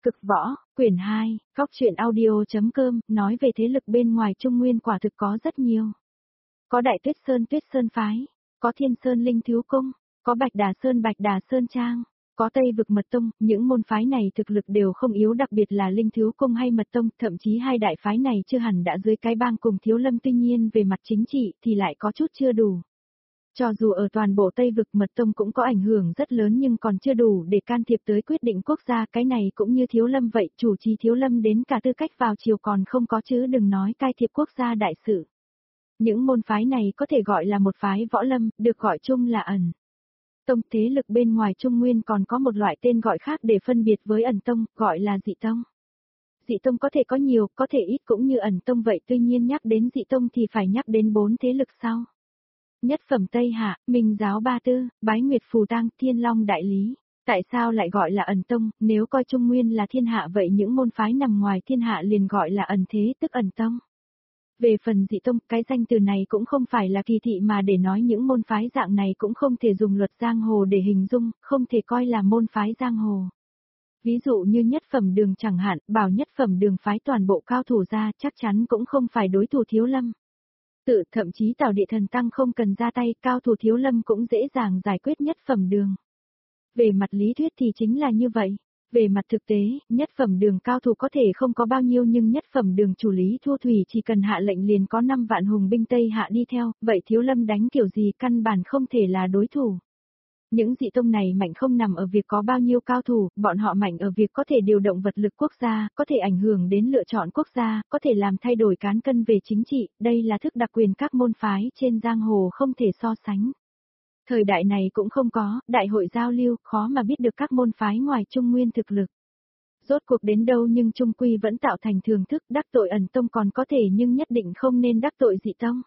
Cực võ, quyển 2, góc truyện audio.com, nói về thế lực bên ngoài Trung Nguyên quả thực có rất nhiều. Có Đại Tuyết Sơn Phái, có Thiên Sơn Linh Thiếu Cung, có Bạch Đà Sơn Trang, có Tây Vực Mật Tông, những môn phái này thực lực đều không yếu, đặc biệt là Linh Thiếu Cung hay Mật Tông, thậm chí hai đại phái này chưa hẳn đã dưới cái bang cùng Thiếu Lâm, tuy nhiên về mặt chính trị thì lại có chút chưa đủ. Cho dù ở toàn bộ Tây Vực Mật Tông cũng có ảnh hưởng rất lớn nhưng còn chưa đủ để can thiệp tới quyết định quốc gia, cái này cũng như Thiếu Lâm vậy, chủ trì Thiếu Lâm đến cả tư cách vào triều còn không có chứ đừng nói can thiệp quốc gia đại sự. Những môn phái này có thể gọi là một phái võ lâm, được gọi chung là ẩn tông. Thế lực bên ngoài Trung Nguyên còn có một loại tên gọi khác để phân biệt với ẩn tông, gọi là dị tông. Dị tông có thể có nhiều, có thể ít cũng như ẩn tông vậy, tuy nhiên nhắc đến dị tông thì phải nhắc đến 4 thế lực sau. Nhất phẩm Tây Hạ, Minh Giáo Ba Tư, Bái Nguyệt Phù Tang, Thiên Long Đại Lý. Tại sao lại gọi là ẩn tông, nếu coi Trung Nguyên là thiên hạ vậy những môn phái nằm ngoài thiên hạ liền gọi là ẩn thế tức ẩn tông. Về phần dị tông, cái danh từ này cũng không phải là kỳ thị mà để nói những môn phái dạng này cũng không thể dùng luật giang hồ để hình dung, không thể coi là môn phái giang hồ. Ví dụ như Nhất Phẩm Đường chẳng hạn, bảo Nhất Phẩm Đường phái toàn bộ cao thủ ra chắc chắn cũng không phải đối thủ Thiếu Lâm. Thậm chí Tào Địa Thần Tăng không cần ra tay, cao thủ Thiếu Lâm cũng dễ dàng giải quyết Nhất Phẩm Đường. Về mặt lý thuyết thì chính là như vậy. Về mặt thực tế, Nhất Phẩm Đường cao thủ có thể không có bao nhiêu nhưng Nhất Phẩm Đường chủ Lý Thu Thủy chỉ cần hạ lệnh liền có 5 vạn hùng binh Tây Hạ đi theo, vậy Thiếu Lâm đánh kiểu gì căn bản không thể là đối thủ. Những dị tông này mạnh không nằm ở việc có bao nhiêu cao thủ, bọn họ mạnh ở việc có thể điều động vật lực quốc gia, có thể ảnh hưởng đến lựa chọn quốc gia, có thể làm thay đổi cán cân về chính trị, đây là thức đặc quyền các môn phái trên giang hồ không thể so sánh. Thời đại này cũng không có, đại hội giao lưu, khó mà biết được các môn phái ngoài Trung Nguyên thực lực. Rốt cuộc đến đâu nhưng chung quy vẫn tạo thành thường thức, đắc tội ẩn tông còn có thể nhưng nhất định không nên đắc tội dị tông.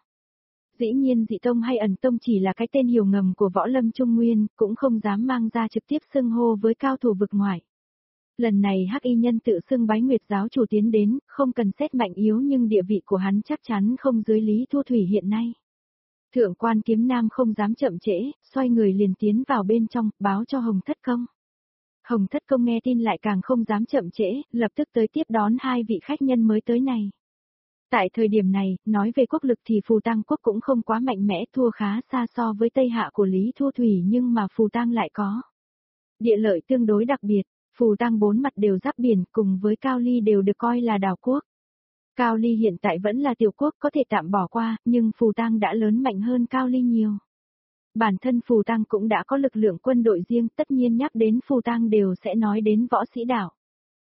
Dĩ nhiên dị tông hay ẩn tông chỉ là cái tên hiểu ngầm của võ lâm Trung Nguyên, cũng không dám mang ra trực tiếp xưng hô với cao thủ vực ngoài. Lần này Hắc Y Nhân tự xưng Bái Nguyệt giáo chủ tiến đến, không cần xét mạnh yếu nhưng địa vị của hắn chắc chắn không dưới Lý Thu Thủy hiện nay. Thượng quan Kiếm Nam không dám chậm trễ, xoay người liền tiến vào bên trong, báo cho Hồng Thất Công. Hồng Thất Công nghe tin lại càng không dám chậm trễ, lập tức tới tiếp đón hai vị khách nhân mới tới này. Tại thời điểm này, nói về quốc lực thì Phù Tang quốc cũng không quá mạnh mẽ, thua khá xa so với Tây Hạ của Lý Thu Thủy nhưng mà Phù Tang lại có địa lợi tương đối đặc biệt, Phù Tang 4 mặt đều giáp biển cùng với Cao Ly đều được coi là đảo quốc. Cao Ly hiện tại vẫn là tiểu quốc có thể tạm bỏ qua, nhưng Phù Tang đã lớn mạnh hơn Cao Ly nhiều. Bản thân Phù Tang cũng đã có lực lượng quân đội riêng, tất nhiên nhắc đến Phù Tang đều sẽ nói đến võ sĩ đảo.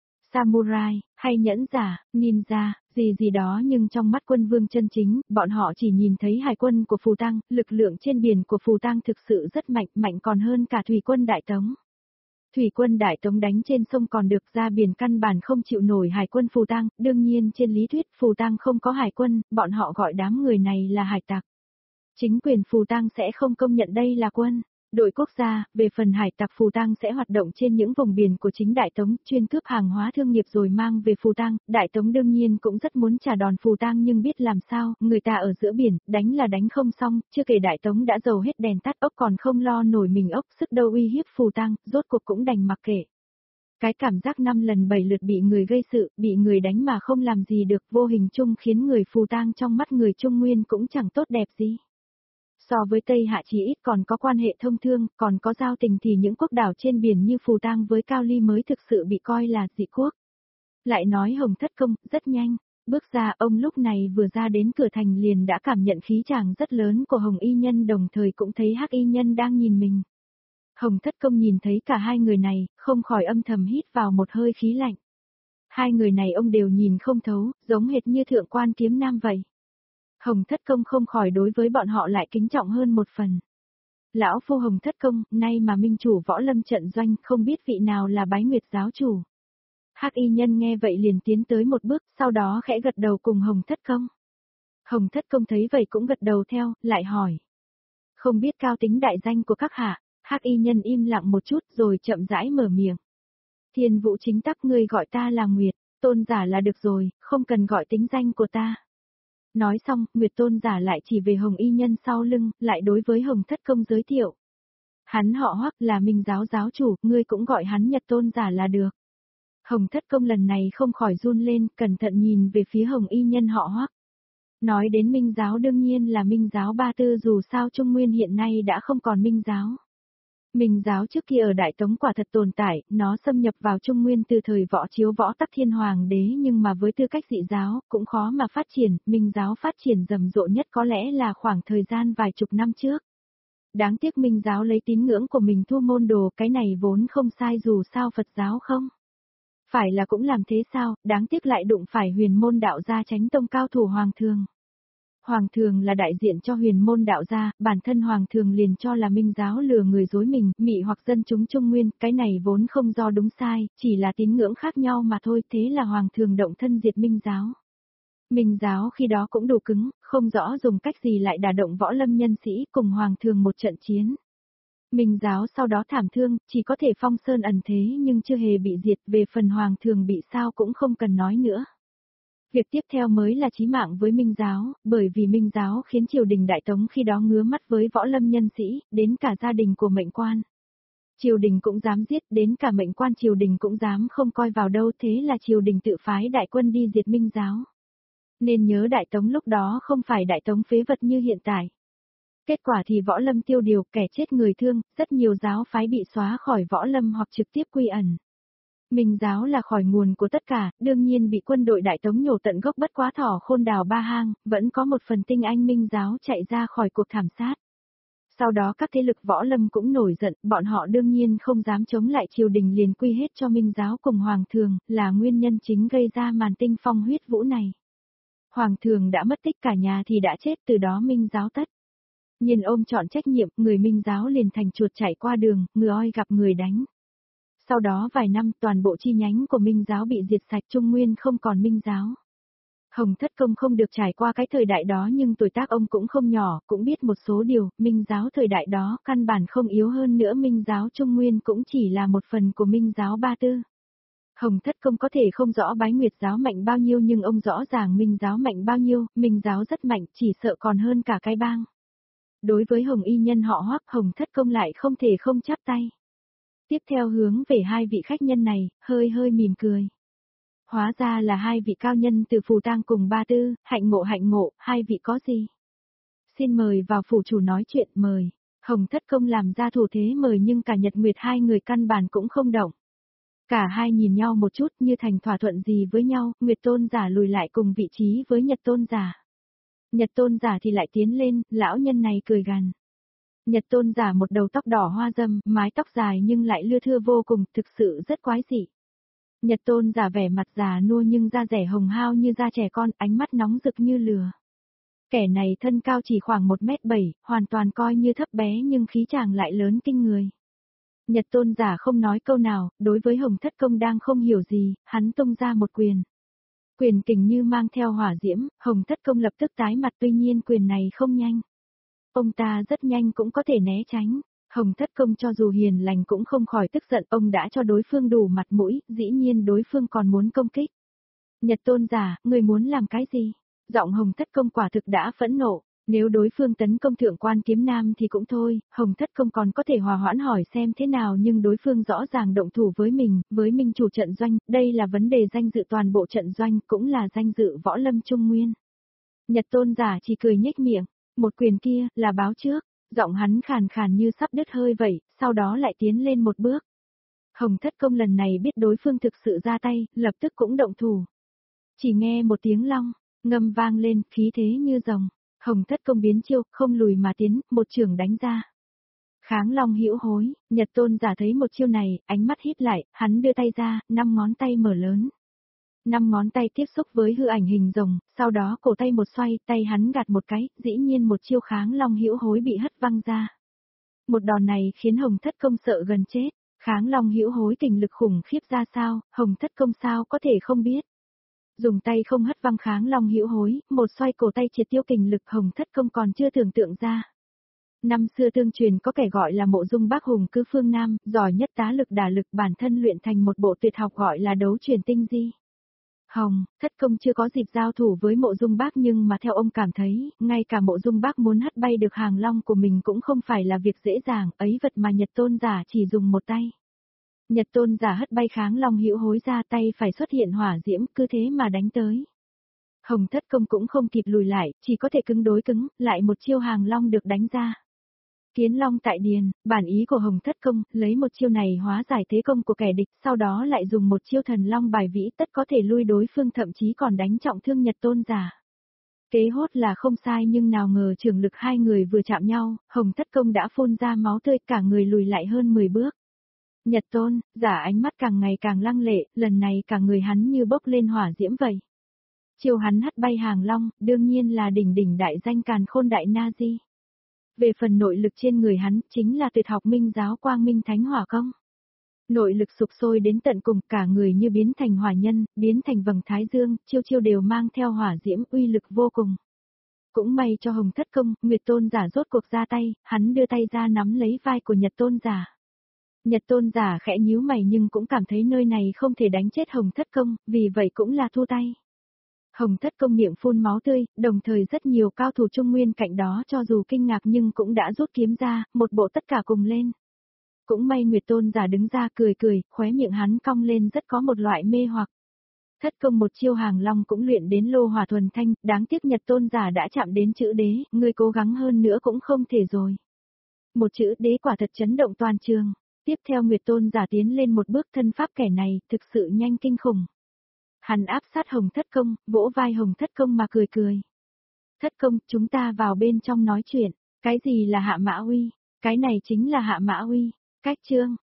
Samurai, hay nhẫn giả, ninja, gì đó nhưng trong mắt quân vương chân chính, bọn họ chỉ nhìn thấy hải quân của Phù Tang, lực lượng trên biển của Phù Tang thực sự rất mạnh, mạnh còn hơn cả thủy quân Đại Tống. Thủy quân Đại Tống đánh trên sông còn được, ra biển căn bản không chịu nổi hải quân Phù Tang, đương nhiên trên lý thuyết Phù Tang không có hải quân, bọn họ gọi đám người này là hải tặc. Chính quyền Phù Tang sẽ không công nhận đây là quân đội quốc gia, về phần hải tặc Phù Tang sẽ hoạt động trên những vùng biển của chính Đại Tống, chuyên cướp hàng hóa thương nghiệp rồi mang về Phù Tang. Đại Tống đương nhiên cũng rất muốn trả đòn Phù Tang nhưng biết làm sao, người ta ở giữa biển, đánh là đánh không xong, chưa kể Đại Tống đã dầu hết đèn tắt ốc còn không lo nổi mình ốc, sức đâu uy hiếp Phù Tang, rốt cuộc cũng đành mặc kệ. Cái cảm giác 5 lần 7 lượt bị người gây sự, bị người đánh mà không làm gì được, vô hình chung khiến người Phù Tang trong mắt người Trung Nguyên cũng chẳng tốt đẹp gì. So với Tây Hạ chỉ ít còn có quan hệ thông thương, còn có giao tình thì những quốc đảo trên biển như Phù Tang với Cao Ly mới thực sự bị coi là dị quốc. Lại nói Hồng Thất Công, rất nhanh, bước ra ông lúc này vừa ra đến cửa thành liền đã cảm nhận khí chàng rất lớn của Hồng Y Nhân đồng thời cũng thấy Hắc Y Nhân đang nhìn mình. Hồng Thất Công nhìn thấy cả hai người này, không khỏi âm thầm hít vào một hơi khí lạnh. Hai người này ông đều nhìn không thấu, giống hệt như Thượng quan Kiếm Nam vậy. Hồng Thất Công không khỏi đối với bọn họ lại kính trọng hơn một phần. Lão phu Hồng Thất Công, nay mà minh chủ võ lâm trận doanh, không biết vị nào là Bái Nguyệt giáo chủ. Hắc Y Nhân nghe vậy liền tiến tới một bước, sau đó khẽ gật đầu cùng Hồng Thất Công. Hồng Thất Công thấy vậy cũng gật đầu theo, lại hỏi. Không biết cao tính đại danh của các hạ. Hắc Y Nhân im lặng một chút rồi chậm rãi mở miệng. Thiên Vũ Chính Tắc, ngươi gọi ta là Nguyệt, tôn giả là được rồi, không cần gọi tính danh của ta. Nói xong, Nguyệt tôn giả lại chỉ về Hồng Y Nhân sau lưng, lại đối với Hồng Thất Công giới thiệu. Hắn họ Hoắc là Minh giáo giáo chủ, ngươi cũng gọi hắn Nhật tôn giả là được. Hồng Thất Công lần này không khỏi run lên, cẩn thận nhìn về phía Hồng y nhân họ Hoắc. Nói đến Minh giáo đương nhiên là Minh giáo Ba Tư, dù sao Trung Nguyên hiện nay đã không còn Minh giáo. Minh giáo trước kia ở Đại Tống quả thật tồn tại, nó xâm nhập vào Trung Nguyên từ thời Võ Chiếu Võ Tắc Thiên Hoàng đế, nhưng mà với tư cách dị giáo, cũng khó mà phát triển. Minh giáo phát triển rầm rộ nhất có lẽ là khoảng thời gian vài chục năm trước. Đáng tiếc Minh giáo lấy tín ngưỡng của mình thu môn đồ, cái này vốn không sai, dù sao Phật giáo không phải là cũng làm thế sao, đáng tiếc lại đụng phải huyền môn đạo gia Chánh tông cao thủ Hoàng Thường. Hoàng Thường là đại diện cho huyền môn đạo gia, bản thân Hoàng Thường liền cho là Minh giáo lừa người dối mình, mị hoặc dân chúng Trung Nguyên, cái này vốn không do đúng sai, chỉ là tín ngưỡng khác nhau mà thôi, thế là Hoàng Thường động thân diệt Minh giáo. Minh giáo khi đó cũng đủ cứng, không rõ dùng cách gì lại đả động võ lâm nhân sĩ cùng Hoàng Thường một trận chiến. Minh giáo sau đó thảm thương, chỉ có thể phong sơn ẩn thế nhưng chưa hề bị diệt, về phần Hoàng Thường bị sao cũng không cần nói nữa. Việc tiếp theo mới là chí mạng với Minh giáo, bởi vì Minh giáo khiến triều đình Đại Tống khi đó ngứa mắt với võ lâm nhân sĩ, đến cả gia đình của mệnh quan. Triều đình cũng dám giết, đến cả mệnh quan triều đình cũng dám không coi vào đâu, thế là triều đình tự phái đại quân đi diệt Minh giáo. Nên nhớ Đại Tống lúc đó không phải Đại Tống phế vật như hiện tại. Kết quả thì võ lâm tiêu điều, kẻ chết người thương, rất nhiều giáo phái bị xóa khỏi võ lâm hoặc trực tiếp quy ẩn. Minh giáo là khỏi nguồn của tất cả, đương nhiên bị quân đội Đại Tống nhổ tận gốc, bất quá thỏ khôn đào ba hang, vẫn có một phần tinh anh Minh giáo chạy ra khỏi cuộc thảm sát. Sau đó các thế lực võ lâm cũng nổi giận, bọn họ đương nhiên không dám chống lại triều đình, liền quy hết cho Minh giáo cùng Hoàng Thường, là nguyên nhân chính gây ra màn tinh phong huyết vũ này. Hoàng Thường đã mất tích, cả nhà thì đã chết, từ đó Minh giáo tất nhiên ôm trọn trách nhiệm, người Minh giáo liền thành chuột chạy qua đường, ngựa oi gặp người đánh. Sau đó vài năm toàn bộ chi nhánh của Minh giáo bị diệt sạch, Trung Nguyên không còn Minh giáo. Hồng Thất Công không được trải qua cái thời đại đó nhưng tuổi tác ông cũng không nhỏ, cũng biết một số điều, Minh giáo thời đại đó căn bản không yếu hơn nữa, Minh giáo Trung Nguyên cũng chỉ là một phần của Minh giáo Ba Tư. Hồng Thất Công có thể không rõ Bái Nguyệt giáo mạnh bao nhiêu nhưng ông rõ ràng Minh giáo mạnh bao nhiêu, Minh giáo rất mạnh, chỉ sợ còn hơn cả cái bang. Đối với Hồng y nhân họ Hoắc, Hồng Thất Công lại không thể không chắp tay. Tiếp theo hướng về hai vị khách nhân này, hơi hơi mỉm cười. Hóa ra là hai vị cao nhân từ Phù Tang cùng Ba Tư, hạnh ngộ, hai vị có gì? Xin mời vào phủ chủ nói chuyện, mời. Hồng Thất Công làm ra thủ thế mời nhưng cả Nhật Nguyệt hai người căn bản cũng không động. Cả hai nhìn nhau một chút như thành thỏa thuận gì với nhau, Nguyệt Tôn giả lùi lại cùng vị trí với Nhật Tôn giả. Nhật Tôn giả thì lại tiến lên, lão nhân này cười gằn. Nhật Tôn giả một đầu tóc đỏ hoa râm, mái tóc dài nhưng lại lưa thưa vô cùng, thực sự rất quái dị. Nhật Tôn giả vẻ mặt già nua nhưng da rẻ hồng hao như da trẻ con, ánh mắt nóng rực như lửa. Kẻ này thân cao chỉ khoảng 1m7, hoàn toàn coi như thấp bé nhưng khí chàng lại lớn kinh người. Nhật Tôn giả không nói câu nào, đối với Hồng Thất Công đang không hiểu gì, hắn tung ra một quyền. Quyền kình như mang theo hỏa diễm, Hồng Thất Công lập tức tái mặt, tuy nhiên quyền này không nhanh. Ông ta rất nhanh cũng có thể né tránh. Hồng Thất Công cho dù hiền lành cũng không khỏi tức giận, ông đã cho đối phương đủ mặt mũi, dĩ nhiên đối phương còn muốn công kích. Nhật Tôn giả, người muốn làm cái gì? Giọng Hồng Thất Công quả thực đã phẫn nộ, nếu đối phương tấn công Thượng Quan Kiếm Nam thì cũng thôi, Hồng Thất Công còn có thể hòa hoãn hỏi xem thế nào, nhưng đối phương rõ ràng động thủ với mình, với minh chủ trận doanh, đây là vấn đề danh dự toàn bộ trận doanh, cũng là danh dự võ lâm Trung Nguyên. Nhật Tôn giả chỉ cười nhếch miệng, một quyền kia, là báo trước, giọng hắn khàn khàn như sắp đứt hơi vậy, sau đó lại tiến lên một bước. Hồng Thất Công lần này biết đối phương thực sự ra tay, lập tức cũng động thủ. Chỉ nghe một tiếng long, ngâm vang lên, khí thế như rồng. Hồng Thất Công biến chiêu, không lùi mà tiến, một chưởng đánh ra. Kháng long hữu hối, Nhật Tôn giả thấy một chiêu này, ánh mắt híp lại, hắn đưa tay ra, 5 ngón tay mở lớn. 5 ngón tay tiếp xúc với hư ảnh hình rồng, sau đó cổ tay một xoay, tay hắn gạt một cái, dĩ nhiên một chiêu kháng long hữu hối bị hất văng ra. Một đòn này khiến Hồng Thất Công sợ gần chết, kháng long hữu hối kình lực khủng khiếp ra sao, Hồng Thất Công sao có thể không biết. Dùng tay không hất văng kháng long hữu hối, một xoay cổ tay triệt tiêu kình lực, Hồng Thất Công còn chưa tưởng tượng ra. Năm xưa tương truyền có kẻ gọi là Mộ Dung Bác Hùng cư phương Nam, giỏi nhất tá lực đả lực, bản thân luyện thành một bộ tuyệt học gọi là đấu truyền tinh di. Hồng Thất Công chưa có dịp giao thủ với Mộ Dung Bác nhưng mà theo ông cảm thấy, ngay cả Mộ Dung Bác muốn hất bay được hàng long của mình cũng không phải là việc dễ dàng, ấy vật mà Nhật Tôn giả chỉ dùng một tay. Nhật tôn giả hất bay Kháng Long hữu hối ra, tay phải xuất hiện hỏa diễm, cứ thế mà đánh tới. Hồng Thất Công cũng không kịp lùi lại, chỉ có thể cứng đối cứng, lại một chiêu Hàng Long được đánh ra. Kiến Long tại điền, bản ý của Hồng Thất Công, lấy một chiêu này hóa giải thế công của kẻ địch, sau đó lại dùng một chiêu Thần Long bài vĩ tất có thể lui đối phương, thậm chí còn đánh trọng thương Nhật tôn giả. Kế hốt là không sai, nhưng nào ngờ trường lực hai người vừa chạm nhau, Hồng Thất Công đã phun ra máu tươi, cả người lùi lại hơn 10 bước. Nhật tôn, giả ánh mắt càng ngày càng lăng lệ, lần này cả người hắn như bốc lên hỏa diễm vậy. Chiêu hắn hất bay Hàng Long, đương nhiên là đỉnh đỉnh đại danh Càn Khôn Đại Na Di. Về phần nội lực trên người hắn, chính là tuyệt học Minh Giáo Quang Minh Thánh Hỏa Công. Nội lực sục sôi đến tận cùng, cả người như biến thành hỏa nhân, biến thành vầng thái dương, chiêu chiêu đều mang theo hỏa diễm, uy lực vô cùng. Cũng may cho Hồng Thất Công, Nguyệt tôn giả rốt cuộc ra tay, hắn đưa tay ra nắm lấy vai của Nhật tôn giả. Nhật tôn giả khẽ nhíu mày nhưng cũng cảm thấy nơi này không thể đánh chết Hồng Thất Công, vì vậy cũng là thu tay. Hồng Thất Công miệng phun máu tươi, đồng thời rất nhiều cao thủ Trung Nguyên cạnh đó cho dù kinh ngạc nhưng cũng đã rút kiếm ra, một bộ tất cả cùng lên. Cũng may Nguyệt tôn giả đứng ra cười cười, khóe miệng hắn cong lên rất có một loại mê hoặc. Thất Công một chiêu Hàng Long cũng luyện đến lô hỏa thuần thanh, đáng tiếc Nhật tôn giả đã chạm đến chữ đế, ngươi cố gắng hơn nữa cũng không thể rồi. Một chữ đế quả thật chấn động toàn trường. Tiếp theo Nguyệt tôn giả tiến lên một bước, thân pháp kẻ này thực sự nhanh kinh khủng. Hắn áp sát Hồng Thất Công, vỗ vai Hồng Thất Công mà cười cười. Thất Công, chúng ta vào bên trong nói chuyện, cái gì là Hạ Mã Uy? Cái này chính là Hạ Mã Uy. Cách chương